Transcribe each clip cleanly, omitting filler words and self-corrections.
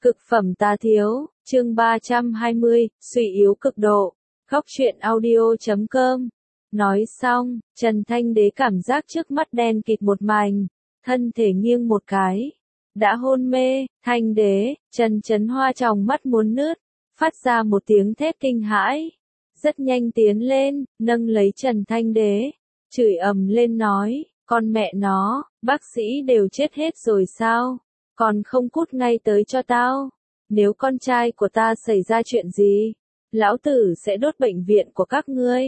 Cực phẩm tá thiếu, chương 320, suy yếu cực độ. Góc truyện audio.com. Nói xong, Trần Thanh Đế cảm giác trước mắt đen kịt một mảnh, thân thể nghiêng một cái, đã hôn mê. Thanh Đế, Trần Chấn Hoa tròng mắt muốn nứt, phát ra một tiếng thét kinh hãi, rất nhanh tiến lên, nâng lấy Trần Thanh Đế, chửi ầm lên nói, con mẹ nó, bác sĩ đều chết hết rồi sao? Còn không cút ngay tới cho tao. Nếu con trai của ta xảy ra chuyện gì, lão tử sẽ đốt bệnh viện của các ngươi.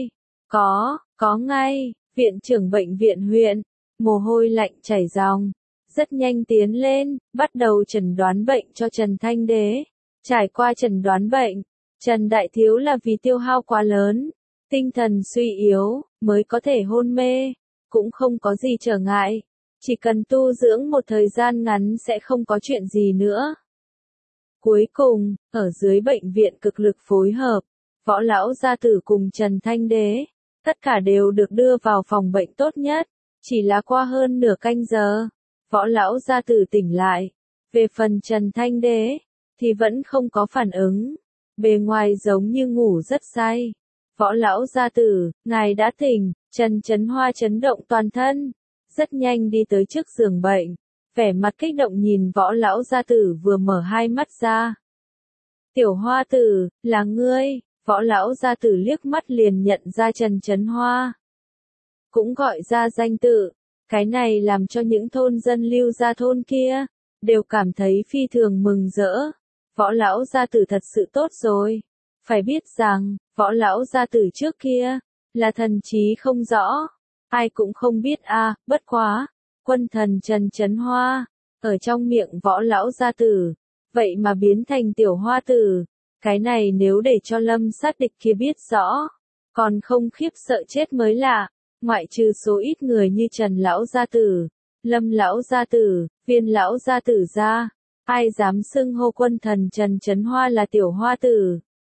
Có ngay. Viện trưởng bệnh viện huyện, mồ hôi lạnh chảy ròng, rất nhanh tiến lên, bắt đầu chẩn đoán bệnh cho Trần Thanh Đế. Trải qua chẩn đoán bệnh, Trần Đại Thiếu là vì tiêu hao quá lớn, tinh thần suy yếu, mới có thể hôn mê, cũng không có gì trở ngại. Chỉ cần tu dưỡng một thời gian ngắn sẽ không có chuyện gì nữa. Cuối cùng, ở dưới bệnh viện cực lực phối hợp, Võ Lão Gia Tử cùng Trần Thanh Đế, tất cả đều được đưa vào phòng bệnh tốt nhất. Chỉ là qua hơn nửa canh giờ, Võ Lão Gia Tử tỉnh lại. Về phần Trần Thanh Đế, thì vẫn không có phản ứng. Bề ngoài giống như ngủ rất say. Võ Lão Gia Tử, ngài đã tỉnh. Trần Chấn Hoa chấn động toàn thân, rất nhanh đi tới trước giường bệnh, vẻ mặt kích động nhìn Võ Lão Gia Tử vừa mở hai mắt ra. Tiểu Hoa Tử, là ngươi. Võ Lão Gia Tử liếc mắt liền nhận ra Trần Chấn Hoa, cũng gọi ra danh tự. Cái này làm cho những thôn dân Lưu Gia thôn kia đều cảm thấy phi thường mừng rỡ. Võ Lão Gia Tử thật sự tốt rồi. Phải biết rằng, Võ Lão Gia Tử trước kia là thần trí không rõ, ai cũng không biết a. Bất quá, quân thần Trần Chấn Hoa ở trong miệng Võ Lão Gia Tử, vậy mà biến thành Tiểu Hoa Tử. Cái này nếu để cho Lâm Sát Địch kia biết rõ, còn không khiếp sợ chết mới lạ. Ngoại trừ số ít người như Trần Lão Gia Tử, Lâm Lão Gia Tử, Viên Lão Gia Tử ra, ai dám xưng hô quân thần Trần Chấn Hoa là Tiểu Hoa Tử.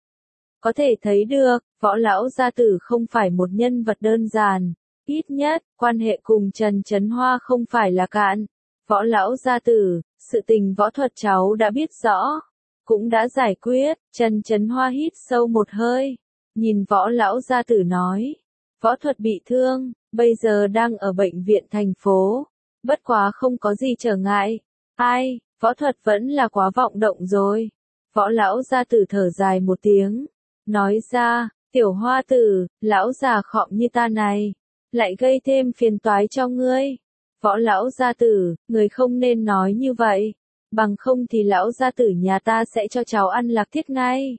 Có thể thấy được, Võ Lão Gia Tử không phải một nhân vật đơn giản, ít nhất, quan hệ cùng Trần Chấn Hoa không phải là cạn. Võ Lão Gia Tử, sự tình võ thuật cháu đã biết rõ, cũng đã giải quyết. Trần Chấn Hoa hít sâu một hơi, nhìn Võ Lão Gia Tử nói, võ thuật bị thương, bây giờ đang ở bệnh viện thành phố, bất quá không có gì trở ngại. Ai, võ thuật vẫn là quá vọng động rồi. Võ Lão Gia Tử thở dài một tiếng, nói ra, Tiểu Hoa Tử, lão già khọm như ta này, lại gây thêm phiền toái cho ngươi. Võ Lão Gia Tử, người không nên nói như vậy, bằng không thì Lão Gia Tử nhà ta sẽ cho cháu ăn lạc thiết ngay.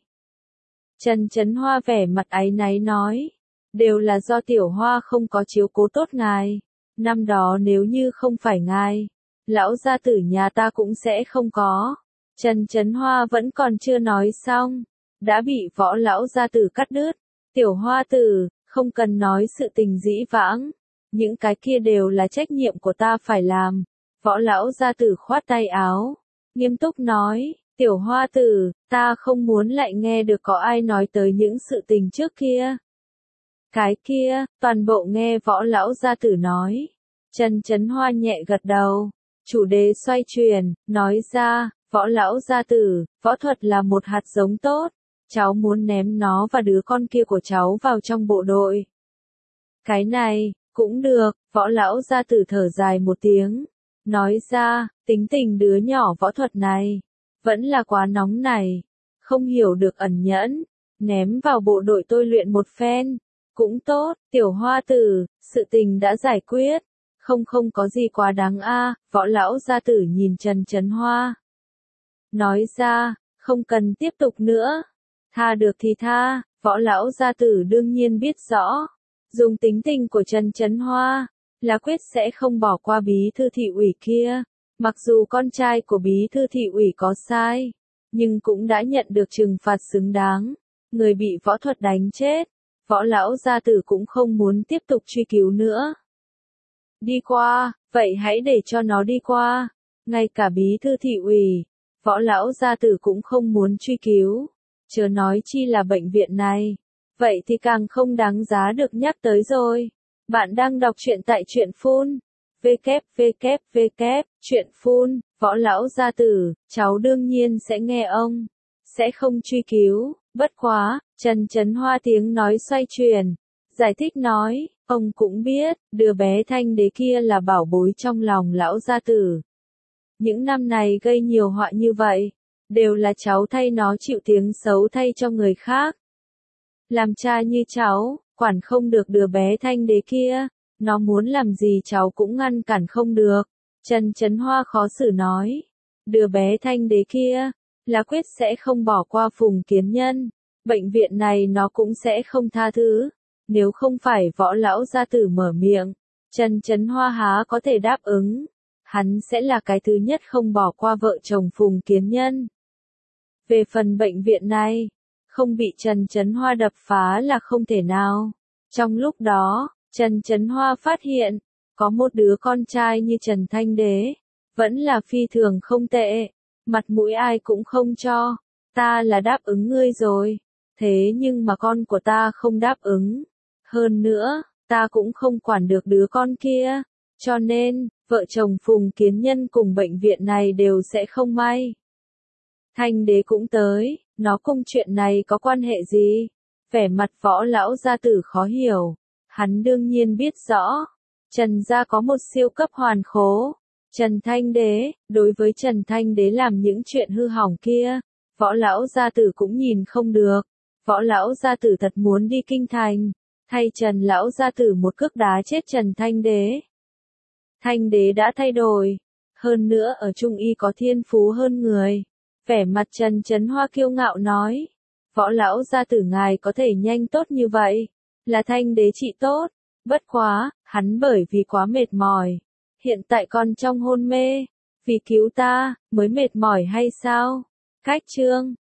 Trần Chấn Hoa vẻ mặt áy náy nói, đều là do Tiểu Hoa không có chiếu cố tốt ngài. Năm đó nếu như không phải ngài, Lão Gia Tử nhà ta cũng sẽ không có. Trần Chấn Hoa vẫn còn chưa nói xong, đã bị Võ Lão Gia Tử cắt đứt. Tiểu Hoa Tử, không cần nói sự tình dĩ vãng, những cái kia đều là trách nhiệm của ta phải làm. Võ Lão Gia Tử khoát tay áo, nghiêm túc nói, Tiểu Hoa Tử, ta không muốn lại nghe được có ai nói tới những sự tình trước kia. Cái kia, toàn bộ nghe Võ Lão Gia Tử nói. Trần Chấn Hoa nhẹ gật đầu, chủ đề xoay chuyển, nói ra, Võ Lão Gia Tử, võ thuật là một hạt giống tốt, cháu muốn ném nó và đứa con kia của cháu vào trong bộ đội. Cái này, cũng được. Võ Lão Gia Tử thở dài một tiếng, nói ra, tính tình đứa nhỏ võ thuật này, vẫn là quá nóng này, không hiểu được ẩn nhẫn, ném vào bộ đội tôi luyện một phen, cũng tốt. Tiểu Hoa Tử, sự tình đã giải quyết, không có gì quá đáng a. Võ Lão Gia Tử nhìn Trần Chấn Hoa, nói ra, không cần tiếp tục nữa, tha được thì tha. Võ Lão Gia Tử đương nhiên biết rõ, dùng tính tình của Trần Chấn Hoa, là quyết sẽ không bỏ qua bí thư thị ủy kia. Mặc dù con trai của bí thư thị ủy có sai, nhưng cũng đã nhận được trừng phạt xứng đáng. Người bị võ thuật đánh chết, Võ Lão Gia Tử cũng không muốn tiếp tục truy cứu nữa. Đi qua, vậy hãy để cho nó đi qua. Ngay cả bí thư thị ủy, Võ Lão Gia Tử cũng không muốn truy cứu, chớ nói chi là bệnh viện này. Vậy thì càng không đáng giá được nhắc tới rồi. Bạn đang đọc truyện tại truyện phun www. Chuyện phun, Võ lão gia tử, cháu đương nhiên sẽ nghe ông. Sẽ không truy cứu, bất quá, Trần Chấn Hoa tiếng nói xoay chuyển. Giải thích nói, ông cũng biết, đứa bé Thanh Đế kia là bảo bối trong lòng lão gia tử. Những năm này gây nhiều họa như vậy, đều là cháu thay nó chịu tiếng xấu thay cho người khác. Làm cha như cháu, quản không được đứa bé Thanh Đế kia, nó muốn làm gì cháu cũng ngăn cản không được. Trần Chấn Hoa khó xử nói, đứa bé Thanh Đế kia, là quyết sẽ không bỏ qua Phùng Kiến Nhân, bệnh viện này nó cũng sẽ không tha thứ. Nếu không phải Võ lão gia tử mở miệng, Trần Chấn Hoa há có thể đáp ứng. Hắn sẽ là cái thứ nhất không bỏ qua vợ chồng Phùng Kiến Nhân. Về phần bệnh viện này, không bị Trần Chấn Hoa đập phá là không thể nào. Trong lúc đó, Trần Chấn Hoa phát hiện, có một đứa con trai như Trần Thanh Đế, vẫn là phi thường không tệ, mặt mũi ai cũng không cho. Ta là đáp ứng ngươi rồi, thế nhưng mà con của ta không đáp ứng. Hơn nữa, ta cũng không quản được đứa con kia, cho nên, vợ chồng Phùng Kiến Nhân cùng bệnh viện này đều sẽ không may. Thanh Đế cũng tới, nó cùng chuyện này có quan hệ gì? Vẻ mặt Võ lão gia tử khó hiểu. Hắn đương nhiên biết rõ, Trần gia có một siêu cấp hoàn khố. Trần Thanh Đế, đối với Trần Thanh Đế làm những chuyện hư hỏng kia, Võ lão gia tử cũng nhìn không được. Võ lão gia tử thật muốn đi kinh thành, thay Trần lão gia tử một cước đá chết Trần Thanh Đế. Thanh Đế đã thay đổi, hơn nữa ở Trung y có thiên phú hơn người. Vẻ mặt Trần Chấn Hoa kiêu ngạo nói, Võ lão gia tử ngài có thể nhanh tốt như vậy, là Thanh Đế trị tốt, bất quá, hắn bởi vì quá mệt mỏi, hiện tại còn trong hôn mê, vì cứu ta, mới mệt mỏi hay sao? Cách chương